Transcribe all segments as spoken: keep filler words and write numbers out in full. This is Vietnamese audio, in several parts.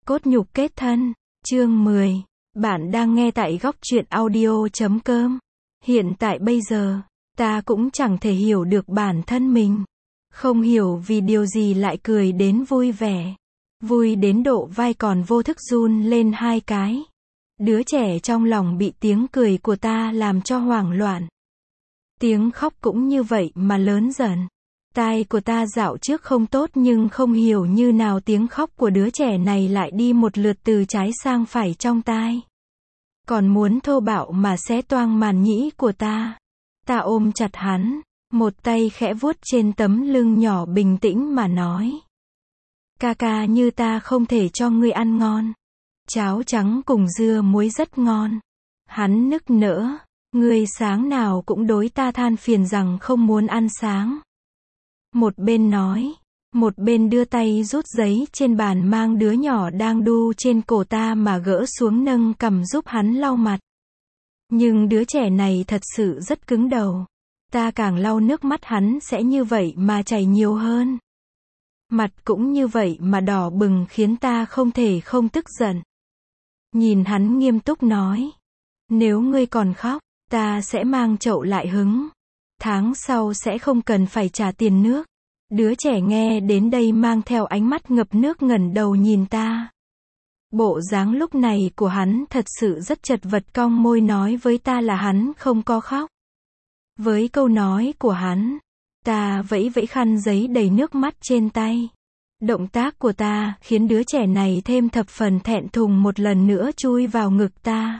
Cốt nhục kết thân, chương mười. Bạn đang nghe tại góc truyện audio chấm com. Hiện tại bây giờ, ta cũng chẳng thể hiểu được bản thân mình. Không hiểu vì điều gì lại cười đến vui vẻ. Vui đến độ vai còn vô thức run lên hai cái. Đứa trẻ trong lòng bị tiếng cười của ta làm cho hoảng loạn. Tiếng khóc cũng như vậy mà lớn dần. Tai của ta dạo trước không tốt nhưng không hiểu như nào tiếng khóc của đứa trẻ này lại đi một lượt từ trái sang phải trong tai. Còn muốn thô bạo mà xé toang màn nhĩ của ta. Ta ôm chặt hắn, một tay khẽ vuốt trên tấm lưng nhỏ bình tĩnh mà nói. Ca ca như ta không thể cho ngươi ăn ngon. Cháo trắng cùng dưa muối rất ngon. Hắn nức nở, ngươi sáng nào cũng đối ta than phiền rằng không muốn ăn sáng. Một bên nói, một bên đưa tay rút giấy trên bàn mang đứa nhỏ đang đu trên cổ ta mà gỡ xuống nâng cằm giúp hắn lau mặt. Nhưng đứa trẻ này thật sự rất cứng đầu. Ta càng lau nước mắt hắn sẽ như vậy mà chảy nhiều hơn. Mặt cũng như vậy mà đỏ bừng khiến ta không thể không tức giận. Nhìn hắn nghiêm túc nói. Nếu ngươi còn khóc, ta sẽ mang chậu lại hứng. Tháng sau sẽ không cần phải trả tiền nước. Đứa trẻ nghe đến đây mang theo ánh mắt ngập nước ngẩng đầu nhìn ta. Bộ dáng lúc này của hắn thật sự rất chật vật, cong môi nói với ta là hắn không có khóc. Với câu nói của hắn, ta vẫy vẫy khăn giấy đầy nước mắt trên tay. Động tác của ta khiến đứa trẻ này thêm thập phần thẹn thùng, một lần nữa chui vào ngực ta.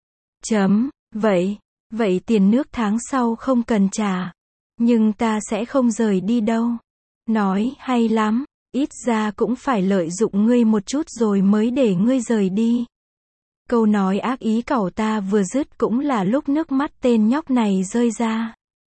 Chấm, vậy, vậy tiền nước tháng sau không cần trả. Nhưng ta sẽ không rời đi đâu. Nói hay lắm, ít ra cũng phải lợi dụng ngươi một chút rồi mới để ngươi rời đi. Câu nói ác ý cẩu ta vừa dứt cũng là lúc nước mắt tên nhóc này rơi ra.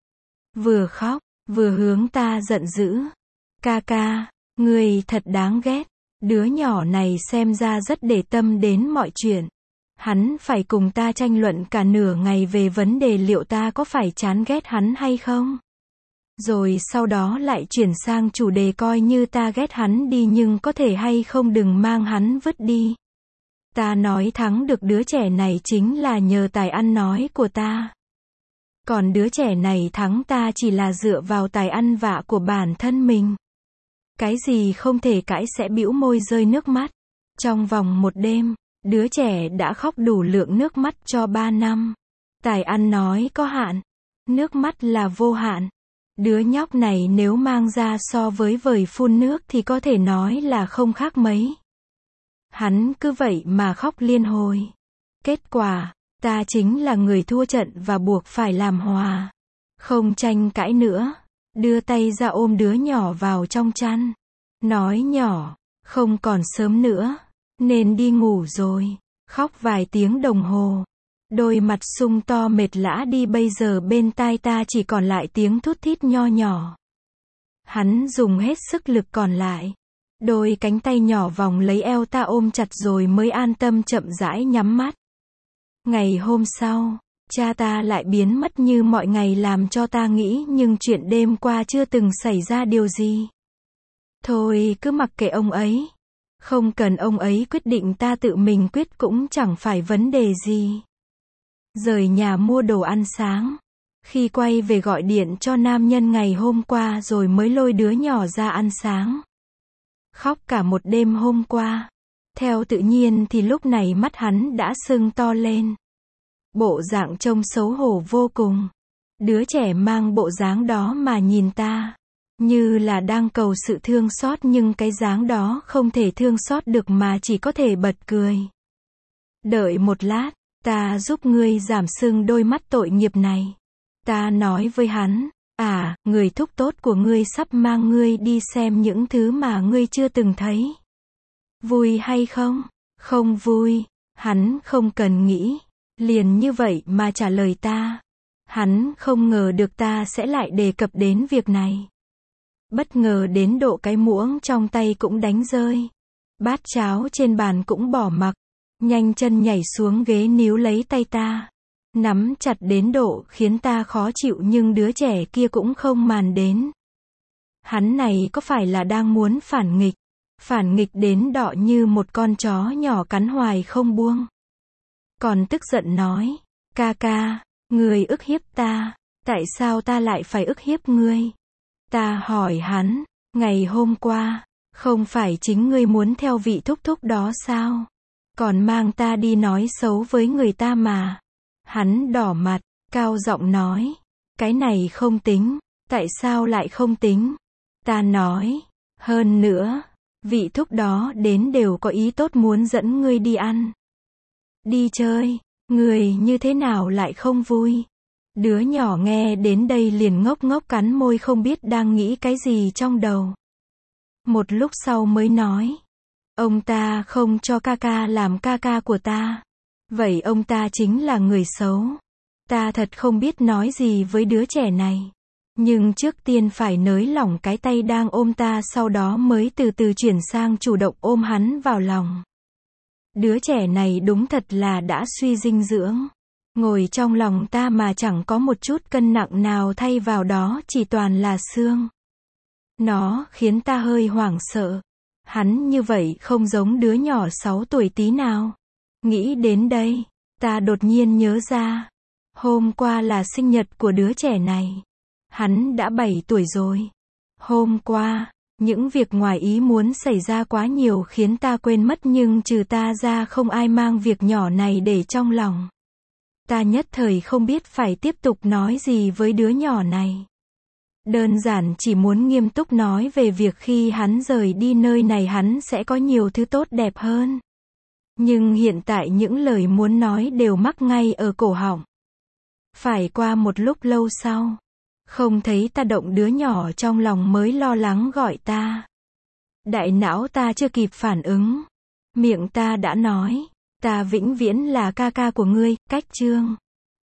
Vừa khóc, vừa hướng ta giận dữ. Ca ca, ngươi thật đáng ghét. Đứa nhỏ này xem ra rất để tâm đến mọi chuyện. Hắn phải cùng ta tranh luận cả nửa ngày về vấn đề liệu ta có phải chán ghét hắn hay không. Rồi sau đó lại chuyển sang chủ đề coi như ta ghét hắn đi nhưng có thể hay không đừng mang hắn vứt đi. Ta nói thắng được đứa trẻ này chính là nhờ tài ăn nói của ta. Còn đứa trẻ này thắng ta chỉ là dựa vào tài ăn vạ của bản thân mình. Cái gì không thể cãi sẽ bĩu môi rơi nước mắt. Trong vòng một đêm, đứa trẻ đã khóc đủ lượng nước mắt cho ba năm. Tài ăn nói có hạn, nước mắt là vô hạn. Đứa nhóc này nếu mang ra so với vời phun nước thì có thể nói là không khác mấy. Hắn cứ vậy mà khóc liên hồi. Kết quả, ta chính là người thua trận và buộc phải làm hòa. Không tranh cãi nữa. Đưa tay ra ôm đứa nhỏ vào trong chăn. Nói nhỏ, không còn sớm nữa. Nên đi ngủ rồi. Khóc vài tiếng đồng hồ. Đôi mặt sung to mệt lả đi, bây giờ bên tai ta chỉ còn lại tiếng thút thít nho nhỏ. Hắn dùng hết sức lực còn lại. Đôi cánh tay nhỏ vòng lấy eo ta ôm chặt rồi mới an tâm chậm rãi nhắm mắt. Ngày hôm sau, cha ta lại biến mất như mọi ngày làm cho ta nghĩ nhưng chuyện đêm qua chưa từng xảy ra điều gì. Thôi cứ mặc kệ ông ấy. Không cần ông ấy quyết định, ta tự mình quyết cũng chẳng phải vấn đề gì. Rời nhà mua đồ ăn sáng. Khi quay về gọi điện cho nam nhân ngày hôm qua rồi mới lôi đứa nhỏ ra ăn sáng. Khóc cả một đêm hôm qua. Theo tự nhiên thì lúc này mắt hắn đã sưng to lên. Bộ dạng trông xấu hổ vô cùng. Đứa trẻ mang bộ dáng đó mà nhìn ta. Như là đang cầu sự thương xót nhưng cái dáng đó không thể thương xót được mà chỉ có thể bật cười. Đợi một lát. Ta giúp ngươi giảm sưng đôi mắt tội nghiệp này. Ta nói với hắn, à, người thúc tốt của ngươi sắp mang ngươi đi xem những thứ mà ngươi chưa từng thấy. Vui hay không? Không vui. Hắn không cần nghĩ. Liền như vậy mà trả lời ta. Hắn không ngờ được ta sẽ lại đề cập đến việc này. Bất ngờ đến độ cái muỗng trong tay cũng đánh rơi. Bát cháo trên bàn cũng bỏ mặc. Nhanh chân nhảy xuống ghế níu lấy tay ta. Nắm chặt đến độ khiến ta khó chịu nhưng đứa trẻ kia cũng không màn đến. Hắn này có phải là đang muốn phản nghịch? phản nghịch đến đọ như một con chó nhỏ cắn hoài không buông. Còn tức giận nói, ca ca, ngươi ức hiếp ta, tại sao ta lại phải ức hiếp ngươi? Ta hỏi hắn, ngày hôm qua, không phải chính ngươi muốn theo vị thúc thúc đó sao? Còn mang ta đi nói xấu với người ta mà. Hắn đỏ mặt, cao giọng nói, cái này không tính, tại sao lại không tính? Ta nói, hơn nữa, vị thúc đó đến đều có ý tốt muốn dẫn ngươi đi ăn, đi chơi, ngươi như thế nào lại không vui? Đứa nhỏ nghe đến đây liền ngốc ngốc cắn môi không biết đang nghĩ cái gì trong đầu. Một lúc sau mới nói, ông ta không cho ca ca làm ca ca của ta. Vậy ông ta chính là người xấu. Ta thật không biết nói gì với đứa trẻ này. Nhưng trước tiên phải nới lỏng cái tay đang ôm ta, sau đó mới từ từ chuyển sang chủ động ôm hắn vào lòng. Đứa trẻ này đúng thật là đã suy dinh dưỡng. Ngồi trong lòng ta mà chẳng có một chút cân nặng nào, thay vào đó chỉ toàn là xương. Nó khiến ta hơi hoảng sợ. Hắn như vậy không giống đứa nhỏ sáu tuổi tí nào. Nghĩ đến đây, ta đột nhiên nhớ ra. Hôm qua là sinh nhật của đứa trẻ này. Hắn đã bảy tuổi rồi. Hôm qua, những việc ngoài ý muốn xảy ra quá nhiều khiến ta quên mất, nhưng trừ ta ra không ai mang việc nhỏ này để trong lòng. Ta nhất thời không biết phải tiếp tục nói gì với đứa nhỏ này. Đơn giản chỉ muốn nghiêm túc nói về việc khi hắn rời đi nơi này hắn sẽ có nhiều thứ tốt đẹp hơn. Nhưng hiện tại những lời muốn nói đều mắc ngay ở cổ họng. Phải qua một lúc lâu sau, không thấy ta động, đứa nhỏ trong lòng mới lo lắng gọi ta. Đại não ta chưa kịp phản ứng, miệng ta đã nói, ta vĩnh viễn là ca ca của ngươi, cách chương.